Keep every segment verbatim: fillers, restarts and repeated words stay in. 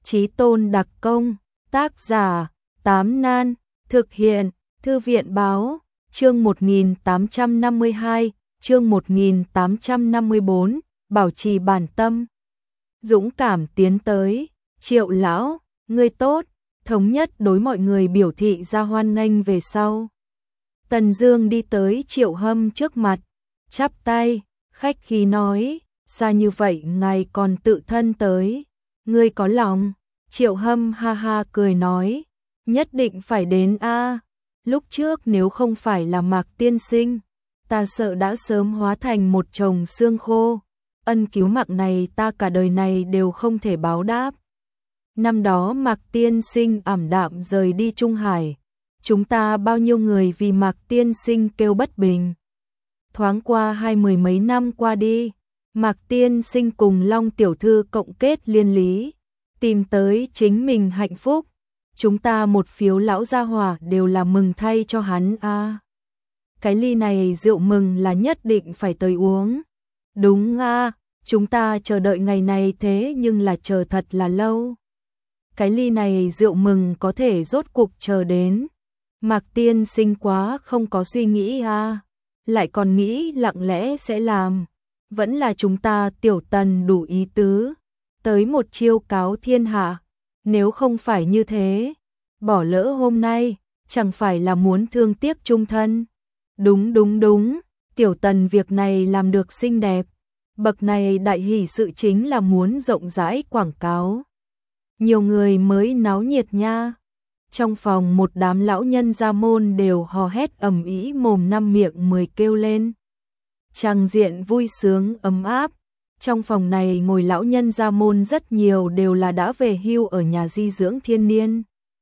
Chí tôn đặc công, tác giả, Tám Nan, thực hiện, Thư viện báo, chương một nghìn tám trăm năm mươi hai, chương một nghìn tám trăm năm mươi bốn, bảo trì bản tâm. Dũng cảm tiến tới, Triệu lão, ngươi tốt, thống nhất đối mọi người biểu thị ra hoan nghênh về sau. Tần Dương đi tới Triệu Hâm trước mặt, chắp tay, khách khí nói, xa như vậy ngài còn tự thân tới, ngươi có lòng. Triệu Hâm ha ha cười nói, nhất định phải đến a, lúc trước nếu không phải là Mạc tiên sinh, ta sợ đã sớm hóa thành một chồng xương khô, ân cứu mạng này ta cả đời này đều không thể báo đáp. Năm đó Mạc tiên sinh ảm đạm rời đi Trung Hải, chúng ta bao nhiêu người vì Mạc tiên sinh kêu bất bình. Thoáng qua hai mười mấy năm qua đi, Mạc tiên sinh cùng Long tiểu thư cộng kết liên lý, tìm tới chính mình hạnh phúc, chúng ta một phiếu lão gia hỏa đều là mừng thay cho hắn a. À, cái ly này rượu mừng là nhất định phải tới uống. Đúng a, à, chúng ta chờ đợi ngày này thế nhưng là chờ thật là lâu. Cái ly này rượu mừng có thể rốt cuộc chờ đến. Mạc tiên sinh quá không có suy nghĩ a, à, lại còn nghĩ lặng lẽ sẽ làm, vẫn là chúng ta tiểu Tần đủ ý tứ, tới một chiêu cáo thiên hạ, nếu không phải như thế, bỏ lỡ hôm nay, chẳng phải là muốn thương tiếc chung thân. Đúng đúng đúng, tiểu Tần việc này làm được xinh đẹp, bậc này đại hỷ sự chính là muốn rộng rãi quảng cáo. Nhiều người mới náo nhiệt nha. Trong phòng một đám lão nhân gia môn đều hò hét ầm ĩ mồm năm miệng mười kêu lên. Tràng diện vui sướng ấm áp. Trong phòng này ngồi lão nhân gia môn rất nhiều đều là đã về hưu ở nhà di dưỡng thiên niên.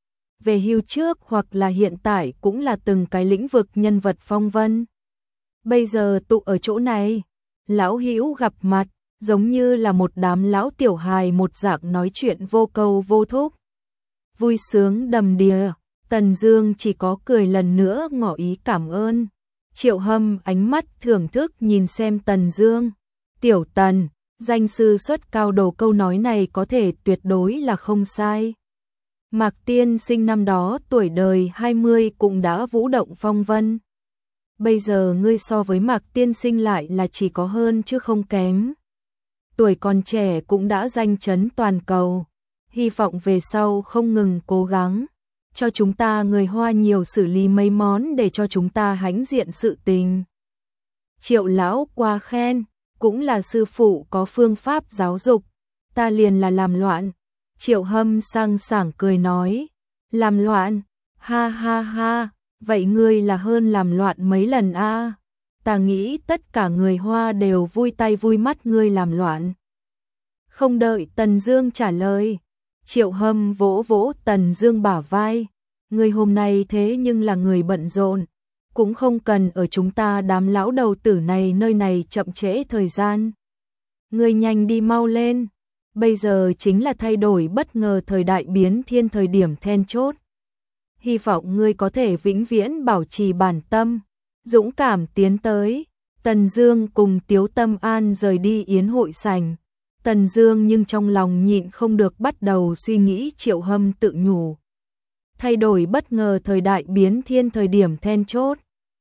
Về hưu trước hoặc là hiện tại cũng là từng cái lĩnh vực nhân vật phong vân. Bây giờ tụ ở chỗ này, lão hữu gặp mặt, giống như là một đám lão tiểu hài một dạng nói chuyện vô câu vô thúc. Vui sướng đầm đìa, Tần Dương chỉ có cười lần nữa ngỏ ý cảm ơn. Triệu Hâm ánh mắt thưởng thức nhìn xem Tần Dương. Tiểu Tần, danh sư xuất cao đồ câu nói này có thể tuyệt đối là không sai. Mạc tiên sinh năm đó tuổi đời hai mươi cũng đã vũ động phong vân. Bây giờ ngươi so với Mạc tiên sinh lại là chỉ có hơn chứ không kém. Tuổi còn trẻ cũng đã danh chấn toàn cầu. Hy vọng về sau không ngừng cố gắng, cho chúng ta người Hoa nhiều xử lý mấy món để cho chúng ta hãnh diện sự tình. Triệu lão qua khen, cũng là sư phụ có phương pháp giáo dục, ta liền là làm loạn. Triệu Hâm sang sảng cười nói, làm loạn, ha ha ha, vậy ngươi là hơn làm loạn mấy lần a? À? Ta nghĩ tất cả người Hoa đều vui tay vui mắt ngươi làm loạn. Không đợi Tần Dương trả lời, Triệu Hâm vỗ vỗ Tần Dương bả vai, ngươi hôm nay thế nhưng là người bận rộn, cũng không cần ở chúng ta đám lão đầu tử này nơi này chậm trễ thời gian. Ngươi nhanh đi mau lên, bây giờ chính là thay đổi bất ngờ thời đại biến thiên thời điểm then chốt. Hy vọng ngươi có thể vĩnh viễn bảo trì bản tâm, dũng cảm tiến tới. Tần Dương cùng Tiếu Tâm An rời đi yến hội sảnh. Tần Dương nhưng trong lòng nhịn không được bắt đầu suy nghĩ Triệu Hâm tự nhủ. Thay đổi bất ngờ thời đại biến thiên thời điểm then chốt.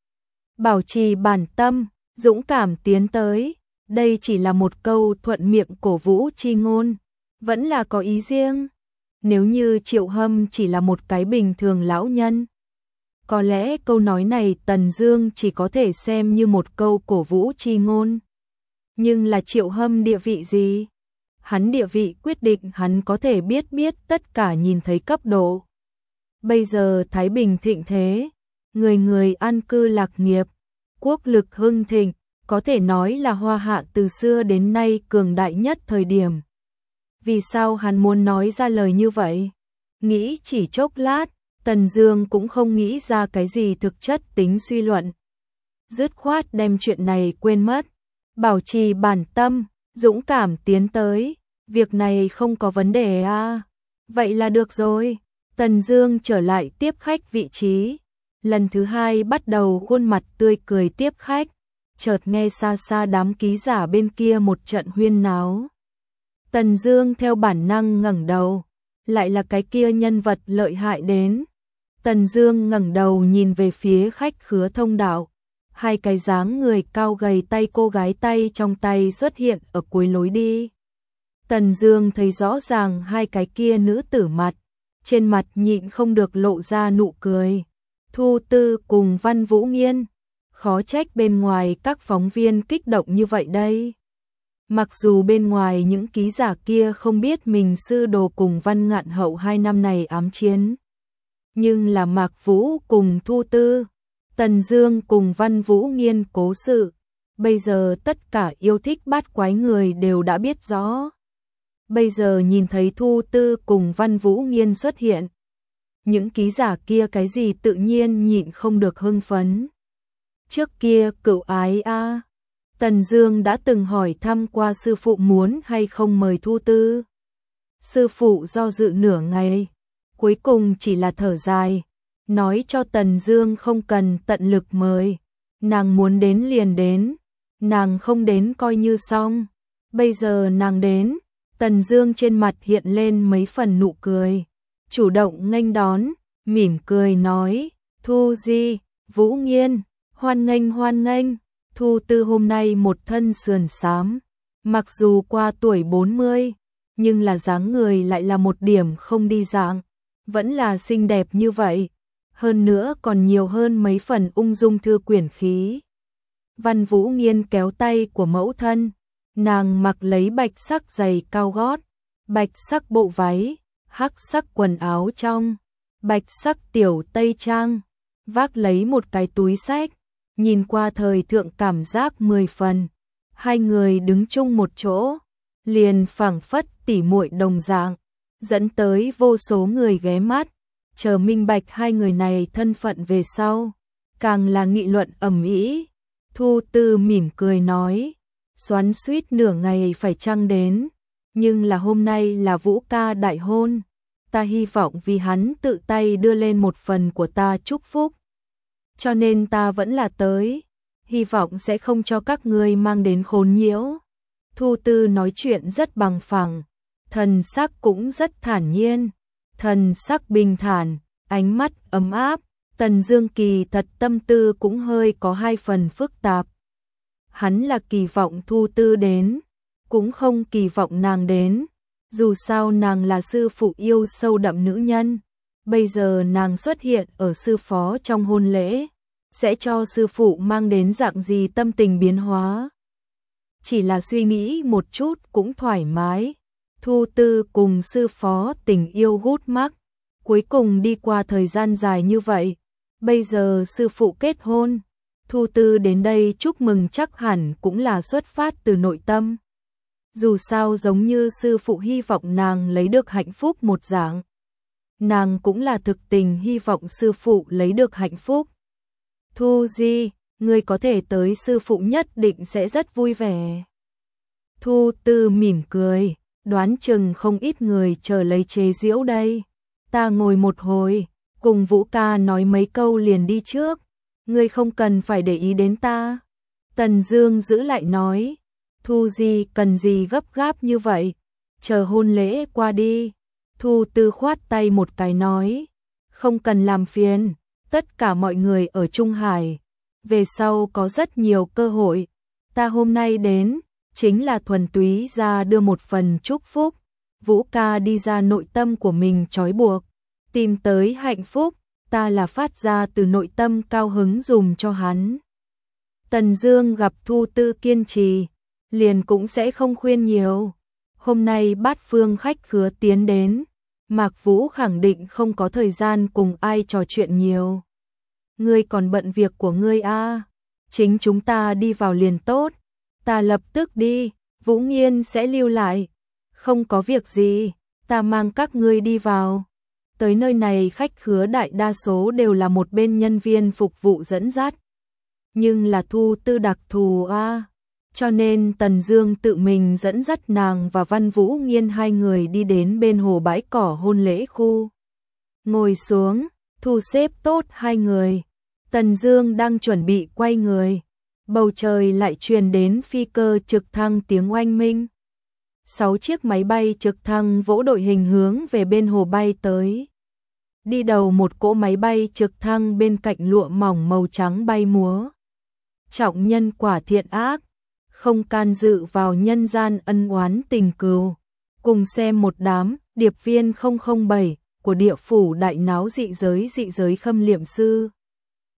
Bảo trì bản tâm, dũng cảm tiến tới, đây chỉ là một câu thuận miệng cổ vũ chi ngôn, vẫn là có ý riêng. Nếu như Triệu Hâm chỉ là một cái bình thường lão nhân, có lẽ câu nói này Tần Dương chỉ có thể xem như một câu cổ vũ chi ngôn. Nhưng là Triệu Hâm địa vị gì? Hắn địa vị quyết định hắn có thể biết biết tất cả nhìn thấy cấp độ. Bây giờ Thái Bình thịnh thế, người người an cư lạc nghiệp, quốc lực hưng thịnh, có thể nói là Hoa Hạ từ xưa đến nay cường đại nhất thời điểm. Vì sao hắn muốn nói ra lời như vậy? Nghĩ chỉ chốc lát, Tần Dương cũng không nghĩ ra cái gì thực chất tính suy luận. Dứt khoát đem chuyện này quên mất, bảo trì bản tâm, dũng cảm tiến tới, việc này không có vấn đề à. Vậy là được rồi. Tần Dương trở lại tiếp khách vị trí, lần thứ hai bắt đầu khuôn mặt tươi cười tiếp khách, chợt nghe xa xa đám ký giả bên kia một trận huyên náo. Tần Dương theo bản năng ngẩng đầu, lại là cái kia nhân vật lợi hại đến. Tần Dương ngẩng đầu nhìn về phía khách khứa thông đạo, hai cái dáng người cao gầy tay cô gái tay trong tay xuất hiện ở cuối lối đi. Tần Dương thấy rõ ràng hai cái kia nữ tử mặt, trên mặt nhịn không được lộ ra nụ cười. Thu Tư cùng Văn Vũ Nghiên, khó trách bên ngoài các phóng viên kích động như vậy đây. Mặc dù bên ngoài những ký giả kia không biết mình sư đồ cùng Văn Ngạn Hậu hai năm này ám chiến, nhưng là Mạc Vũ cùng Thu Tư, Tần Dương cùng Văn Vũ Nghiên cố sự, bây giờ tất cả yêu thích bát quái người đều đã biết rõ. Bây giờ nhìn thấy Thu Tư cùng Văn Vũ Nghiên xuất hiện, những ký giả kia cái gì tự nhiên nhịn không được hưng phấn. Trước kia cựu ái a, à, Tần Dương đã từng hỏi thăm qua sư phụ muốn hay không mời Thu Tư. Sư phụ do dự nửa ngày, cuối cùng chỉ là thở dài, nói cho Tần Dương không cần tận lực mời, nàng muốn đến liền đến, nàng không đến coi như xong. Bây giờ nàng đến, Tần Dương trên mặt hiện lên mấy phần nụ cười, chủ động nghênh đón, mỉm cười nói, Thu Di, Vũ Nghiên, hoan nghênh hoan nghênh. Thu Tư hôm nay một thân sườn xám, mặc dù qua tuổi bốn mươi, nhưng là dáng người lại là một điểm không đi dạng, vẫn là xinh đẹp như vậy, hơn nữa còn nhiều hơn mấy phần ung dung thư quyển khí. Văn Vũ Nghiên kéo tay của mẫu thân, nàng mặc lấy bạch sắc giày cao gót, bạch sắc bộ váy, hắc sắc quần áo trong, bạch sắc tiểu tây trang, vác lấy một cái túi xách, nhìn qua thời thượng cảm giác mười phần. Hai người đứng chung một chỗ, liền phảng phất tỉ muội đồng dạng, dẫn tới vô số người ghé mắt, chờ minh bạch hai người này thân phận về sau, càng là nghị luận ầm ĩ. Thu Tư mỉm cười nói, xoắn xuýt nửa ngày phải chăng đến, nhưng là hôm nay là Vũ ca đại hôn, ta hy vọng vì hắn tự tay đưa lên một phần của ta chúc phúc, cho nên ta vẫn là tới, hy vọng sẽ không cho các ngươi mang đến khốn nhiễu. Thu Tư nói chuyện rất bằng phẳng, thần sắc cũng rất thản nhiên, thần sắc bình thản, ánh mắt ấm áp. Tần Dương kỳ thật tâm tư cũng hơi có hai phần phức tạp. Hắn là kỳ vọng Thu Tư đến, cũng không kỳ vọng nàng đến, dù sao nàng là sư phụ yêu sâu đậm nữ nhân. Bây giờ nàng xuất hiện ở sư phó trong hôn lễ, sẽ cho sư phụ mang đến dạng gì tâm tình biến hóa. Chỉ là suy nghĩ một chút cũng thoải mái. Thu Tư cùng sư phó tình yêu gút mắc, cuối cùng đi qua thời gian dài như vậy, bây giờ sư phụ kết hôn, Thu Tư đến đây chúc mừng chắc hẳn cũng là xuất phát từ nội tâm. Dù sao giống như sư phụ hy vọng nàng lấy được hạnh phúc một dạng, nàng cũng là thực tình hy vọng sư phụ lấy được hạnh phúc. Thu Di, ngươi có thể tới sư phụ nhất định sẽ rất vui vẻ. Thu Tư mỉm cười, đoán chừng không ít người chờ lấy chế giễu đây. Ta ngồi một hồi, cùng Vũ ca nói mấy câu liền đi trước, ngươi không cần phải để ý đến ta. Tần Dương giữ lại nói, Thu Di cần gì gấp gáp như vậy, chờ hôn lễ qua đi. Thu Tư khoát tay một cái nói, không cần làm phiền, tất cả mọi người ở Trung Hải, về sau có rất nhiều cơ hội, ta hôm nay đến, chính là thuần túy ra đưa một phần chúc phúc. Vũ ca đi ra nội tâm của mình trói buộc, tìm tới hạnh phúc, ta là phát ra từ nội tâm cao hứng dùm cho hắn. Tần Dương gặp Thu Tư kiên trì, liền cũng sẽ không khuyên nhiều. Hôm nay bát phương khách khứa tiến đến, Mạc Vũ khẳng định không có thời gian cùng ai trò chuyện nhiều. Ngươi còn bận việc của ngươi a, à? Chính chúng ta đi vào liền tốt. Ta lập tức đi, Vũ Nghiên sẽ lưu lại. Không có việc gì, ta mang các ngươi đi vào. Tới nơi này khách khứa đại đa số đều là một bên nhân viên phục vụ dẫn dắt. Nhưng là Thu Tư đặc thù a, à? Cho nên Tần Dương tự mình dẫn dắt nàng và Văn Vũ Nghiên hai người đi đến bên hồ bãi cỏ hôn lễ khu. Ngồi xuống, thu xếp tốt hai người. Tần Dương đang chuẩn bị quay người, bầu trời lại truyền đến phi cơ trực thăng tiếng oanh minh. sáu chiếc máy bay trực thăng vỗ đội hình hướng về bên hồ bay tới. Đi đầu một cỗ máy bay trực thăng bên cạnh lụa mỏng màu trắng bay múa. Trọng nhân quả thiện ác, không can dự vào nhân gian ân oán tình cừu. Cùng xem một đám điệp viên không không bảy của địa phủ đại náo dị giới dị giới Khâm Liệm Sư.